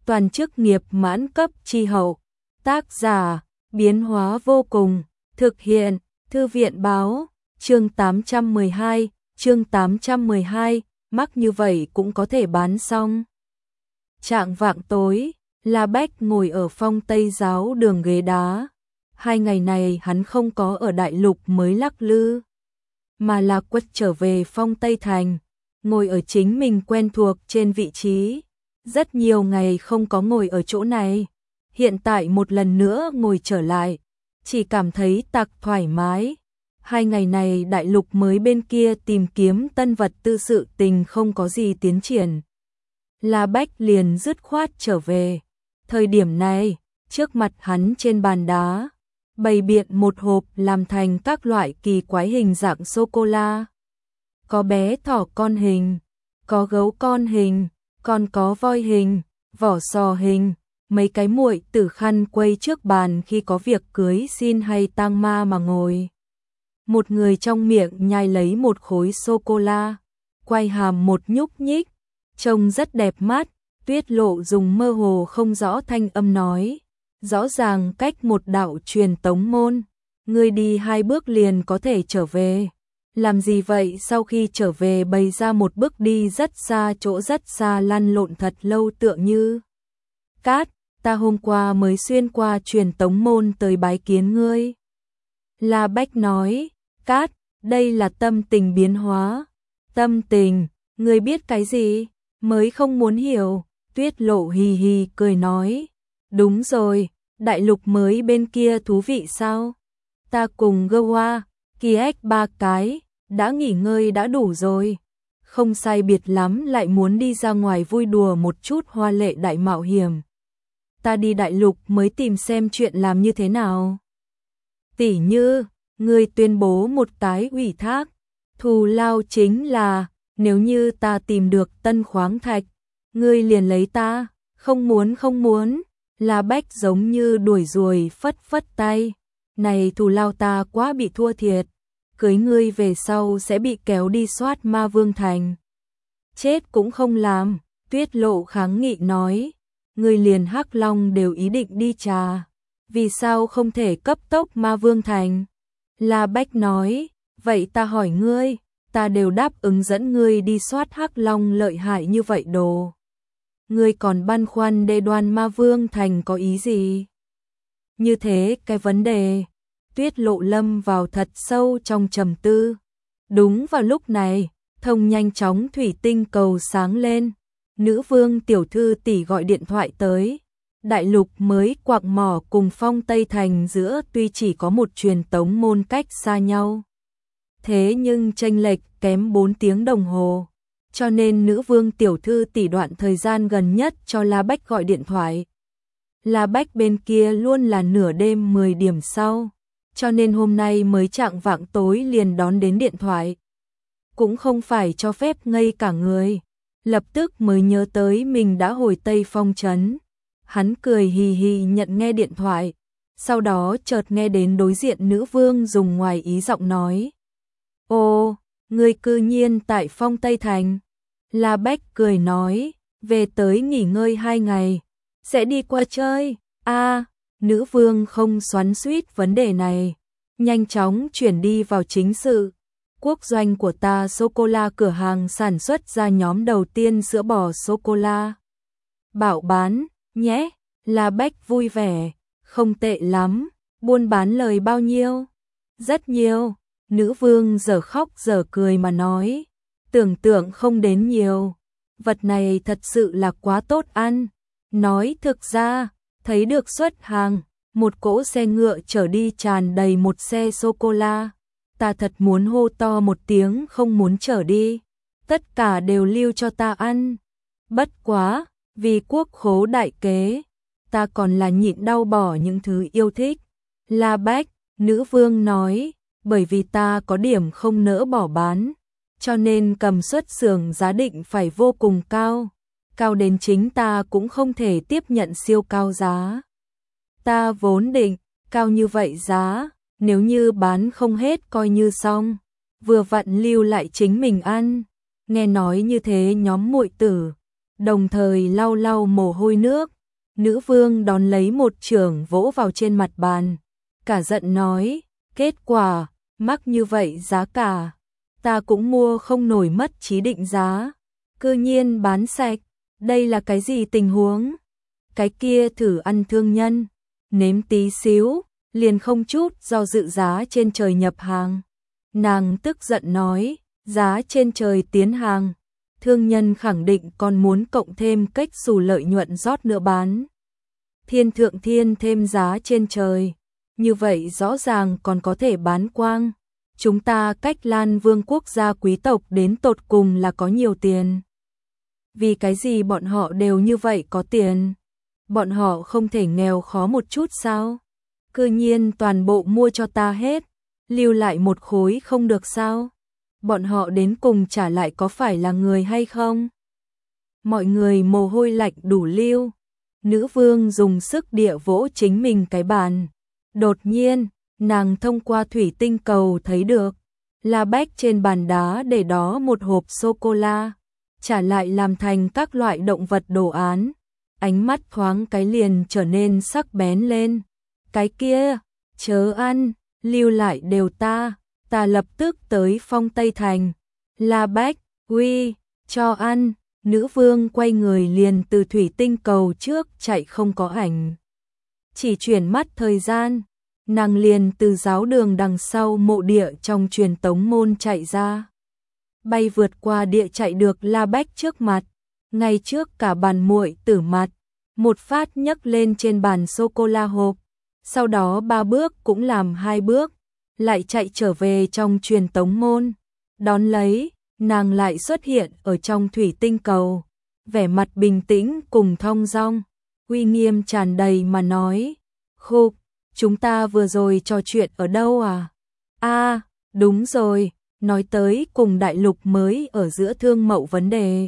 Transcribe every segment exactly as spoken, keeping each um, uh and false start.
toàn chức nghiệp mãn cấp chi hậu. Tác giả, biến hóa vô cùng, thực hiện, Thư viện báo, chương tám trăm mười hai, chương tám trăm mười hai, mắc như vậy cũng có thể bán xong. Trạng vạng tối, La Bách ngồi ở Phong Tây giáo đường ghế đá. Hai ngày này hắn không có ở đại lục mới lắc lư, mà là quất trở về Phong Tây Thành, ngồi ở chính mình quen thuộc trên vị trí. Rất nhiều ngày không có ngồi ở chỗ này, hiện tại một lần nữa ngồi trở lại, chỉ cảm thấy tặc thoải mái. Hai ngày này đại lục mới bên kia tìm kiếm tân vật tư sự tình không có gì tiến triển. La Bách liền dứt khoát trở về. Thời điểm này, trước mặt hắn trên bàn đá, bày biện một hộp làm thành các loại kỳ quái hình dạng sô-cô-la. Có bé thỏ con hình, có gấu con hình, còn có voi hình, vỏ sò hình. Mấy cái muội tử khăn quây trước bàn khi có việc cưới xin hay tang ma mà ngồi. Một người trong miệng nhai lấy một khối sô-cô-la, quay hàm một nhúc nhích, trông rất đẹp mắt. Tuyết Lộ dùng mơ hồ không rõ thanh âm nói, rõ ràng cách một đạo truyền tống môn, ngươi đi hai bước liền có thể trở về. Làm gì vậy? Sau khi trở về bày ra một bước đi rất xa, chỗ rất xa, lăn lộn thật lâu tựa như cát. Ta hôm qua mới xuyên qua truyền tống môn tới bái kiến ngươi. La Bách nói, cát, đây là tâm tình biến hóa. Tâm tình, ngươi biết cái gì? Mới không muốn hiểu. Tuyết Lộ hì hì cười nói, đúng rồi, đại lục mới bên kia thú vị sao? Ta cùng Gowa, Kiek ba cái, đã nghỉ ngơi đã đủ rồi. Không sai biệt lắm lại muốn đi ra ngoài vui đùa một chút hoa lệ đại mạo hiểm. Ta đi đại lục mới tìm xem chuyện làm như thế nào. Tỉ như, ngươi tuyên bố một cái ủy thác, thù lao chính là, nếu như ta tìm được tân khoáng thạch, ngươi liền lấy ta. Không muốn không muốn. La Bách giống như đuổi ruồi phất phất tay. Này thù lao ta quá bị thua thiệt. Cưới ngươi về sau sẽ bị kéo đi soát Ma Vương Thành. Chết cũng không làm. Tuyết Lộ kháng nghị nói, ngươi liền Hắc Long đều ý định đi trà, vì sao không thể cấp tốc Ma Vương Thành? La Bách nói, vậy ta hỏi ngươi, ta đều đáp ứng dẫn ngươi đi soát Hắc Long lợi hại như vậy đồ. Ngươi còn băn khoăn đê đoan Ma Vương Thành có ý gì? Như thế cái vấn đề. Tuyết Lộ lâm vào thật sâu trong trầm tư. Đúng vào lúc này, thông nhanh chóng thủy tinh cầu sáng lên. Nữ vương tiểu thư tỷ gọi điện thoại tới. Đại lục mới quạc mỏ cùng Phong Tây Thành giữa tuy chỉ có một truyền tống môn cách xa nhau, thế nhưng chênh lệch kém bốn tiếng đồng hồ. Cho nên nữ vương tiểu thư tỷ đoạn thời gian gần nhất cho La Bách gọi điện thoại. La Bách bên kia luôn là nửa đêm mười điểm sau, cho nên hôm nay mới chạng vạng tối liền đón đến điện thoại. Cũng không phải cho phép ngây cả người, lập tức mới nhớ tới mình đã hồi Tây Phong trấn. Hắn cười hì hì nhận nghe điện thoại, sau đó chợt nghe đến đối diện nữ vương dùng ngoài ý giọng nói, ô, ngươi cư nhiên tại Phong Tây Thành. La Bách cười nói, về tới nghỉ ngơi hai ngày, sẽ đi qua chơi. A, à, nữ vương không xoắn xuýt vấn đề này, nhanh chóng chuyển đi vào chính sự. Quốc doanh của ta sô-cô-la cửa hàng sản xuất ra nhóm đầu tiên sữa bò sô-cô-la. Bảo bán, nhé. La Bách vui vẻ, không tệ lắm. Buôn bán lời bao nhiêu? Rất nhiều. Nữ vương giờ khóc giờ cười mà nói, tưởng tượng không đến nhiều. Vật này thật sự là quá tốt ăn. Nói thực ra, thấy được xuất hàng, một cỗ xe ngựa chở đi tràn đầy một xe sô-cô-la. Ta thật muốn hô to một tiếng không muốn chở đi. Tất cả đều lưu cho ta ăn. Bất quá, vì quốc khố đại kế, ta còn là nhịn đau bỏ những thứ yêu thích. La Bách, nữ vương nói, bởi vì ta có điểm không nỡ bỏ bán, cho nên cầm xuất xưởng giá định phải vô cùng cao. Cao đến chính ta cũng không thể tiếp nhận siêu cao giá. Ta vốn định, cao như vậy giá, nếu như bán không hết coi như xong, vừa vặn lưu lại chính mình ăn. Nghe nói như thế nhóm muội tử đồng thời lau lau mồ hôi nước. Nữ vương đón lấy một chưởng vỗ vào trên mặt bàn, cả giận nói, kết quả, mắc như vậy giá cả, ta cũng mua không nổi, mất trí định giá, cư nhiên bán sạch, đây là cái gì tình huống? Cái kia thử ăn thương nhân, nếm tí xíu, liền không chút do dự giá trên trời nhập hàng. Nàng tức giận nói, giá trên trời tiến hàng, thương nhân khẳng định còn muốn cộng thêm cách xù lợi nhuận rót nữa bán. Thiên thượng thiên thêm giá trên trời, như vậy rõ ràng còn có thể bán quang. Chúng ta cách Lan Vương quốc gia quý tộc đến tột cùng là có nhiều tiền. Vì cái gì bọn họ đều như vậy có tiền? Bọn họ không thể nghèo khó một chút sao? Cư nhiên toàn bộ mua cho ta hết, lưu lại một khối không được sao? Bọn họ đến cùng trả lại có phải là người hay không? Mọi người mồ hôi lạnh đủ lưu. Nữ vương dùng sức địa vỗ chính mình cái bàn. Đột nhiên, nàng thông qua thủy tinh cầu thấy được, La Bách trên bàn đá để đó một hộp sô-cô-la, trả lại làm thành các loại động vật đồ án. Ánh mắt thoáng cái liền trở nên sắc bén lên. Cái kia, chớ ăn, lưu lại đều ta, ta lập tức tới Phong Tây Thành. La Bách, uy, cho ăn. Nữ vương quay người liền từ thủy tinh cầu trước chạy không có ảnh. Chỉ chuyển mắt thời gian, nàng liền từ giáo đường đằng sau mộ địa trong truyền tống môn chạy ra. Bay vượt qua địa chạy được La Bách trước mặt, ngay trước cả bàn muội tử mặt, một phát nhấc lên trên bàn sô-cô-la hộp, sau đó ba bước cũng làm hai bước, lại chạy trở về trong truyền tống môn. Đón lấy, nàng lại xuất hiện ở trong thủy tinh cầu, vẻ mặt bình tĩnh cùng thong dong, uy nghiêm tràn đầy mà nói, khục, chúng ta vừa rồi trò chuyện ở đâu à? A, đúng rồi, nói tới cùng đại lục mới ở giữa thương mậu vấn đề.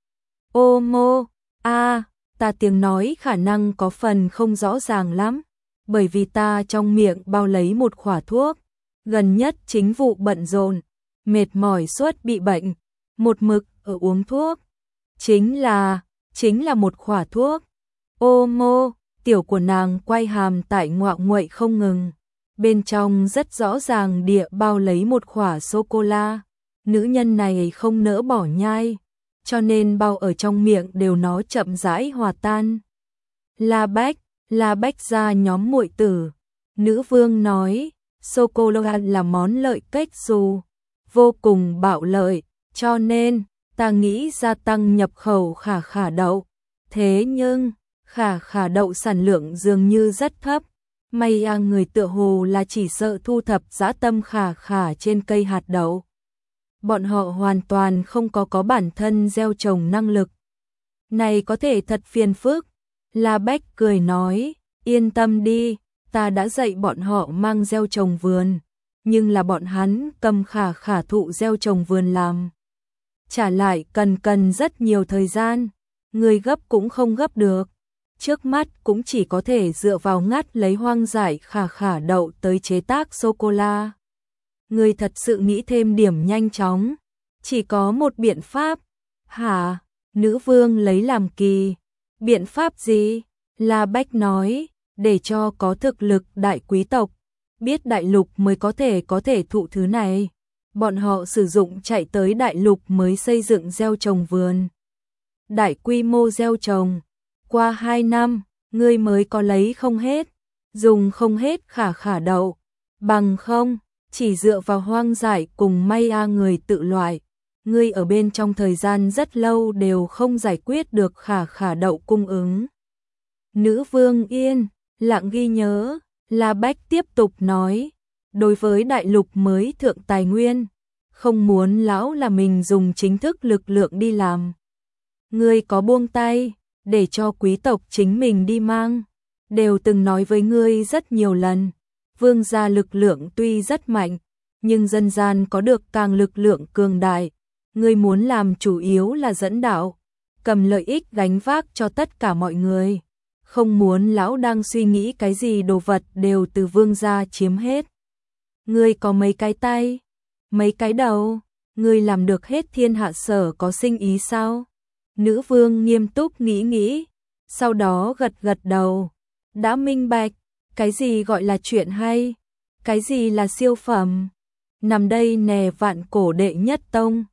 Ô mô, a, ta tiếng nói khả năng có phần không rõ ràng lắm, bởi vì ta trong miệng bao lấy một khỏa thuốc, gần nhất chính vụ bận rộn, mệt mỏi suốt bị bệnh, một mực ở uống thuốc. Chính là, chính là một khỏa thuốc. Ô mô, tiểu của nàng quay hàm tại ngoạo nguậy không ngừng. Bên trong rất rõ ràng địa bao lấy một khỏa sô-cô-la. Nữ nhân này không nỡ bỏ nhai, cho nên bao ở trong miệng đều nó chậm rãi hòa tan. La Bách, La Bách gia nhóm muội tử. Nữ vương nói, sô-cô-la là món lợi cách dù, vô cùng bạo lợi, cho nên ta nghĩ gia tăng nhập khẩu khả khả đậu. Thế nhưng, khả khả đậu sản lượng dường như rất thấp. May à, người tựa hồ là chỉ sợ thu thập dã tâm khả khả trên cây hạt đậu. Bọn họ hoàn toàn không có có bản thân gieo trồng năng lực. Này có thể thật phiền phức. La Bách cười nói, yên tâm đi, ta đã dạy bọn họ mang gieo trồng vườn. Nhưng là bọn hắn cầm khả khả thụ gieo trồng vườn làm. Trả lại cần cần rất nhiều thời gian, người gấp cũng không gấp được. Trước mắt cũng chỉ có thể dựa vào ngắt lấy hoang dại khả khả đậu tới chế tác sô-cô-la. Người thật sự nghĩ thêm điểm nhanh chóng, chỉ có một biện pháp. Hả? Nữ vương lấy làm kỳ. Biện pháp gì? La Bách nói, để cho có thực lực đại quý tộc, biết đại lục mới có thể có thể thụ thứ này. Bọn họ sử dụng chạy tới đại lục mới xây dựng gieo trồng vườn. Đại quy mô gieo trồng. Qua hai năm, ngươi mới có lấy không hết, dùng không hết khả khả đậu. Bằng không, chỉ dựa vào hoang dại cùng may a người tự loại. Ngươi ở bên trong thời gian rất lâu đều không giải quyết được khả khả đậu cung ứng. Nữ vương yên, lặng ghi nhớ, La Bách tiếp tục nói. Đối với đại lục mới thượng tài nguyên, không muốn lão là mình dùng chính thức lực lượng đi làm. Ngươi có buông tay, để cho quý tộc chính mình đi mang. Đều từng nói với ngươi rất nhiều lần, vương gia lực lượng tuy rất mạnh, nhưng dân gian có được càng lực lượng cường đại. Ngươi muốn làm chủ yếu là dẫn đạo, cầm lợi ích gánh vác cho tất cả mọi người. Không muốn lão đang suy nghĩ cái gì đồ vật đều từ vương gia chiếm hết. Ngươi có mấy cái tay, mấy cái đầu, ngươi làm được hết thiên hạ sở có sinh ý sao? Nữ vương nghiêm túc nghĩ nghĩ, sau đó gật gật đầu, đã minh bạch, cái gì gọi là chuyện hay, cái gì là siêu phẩm. Nằm đây nè vạn cổ đệ nhất tông,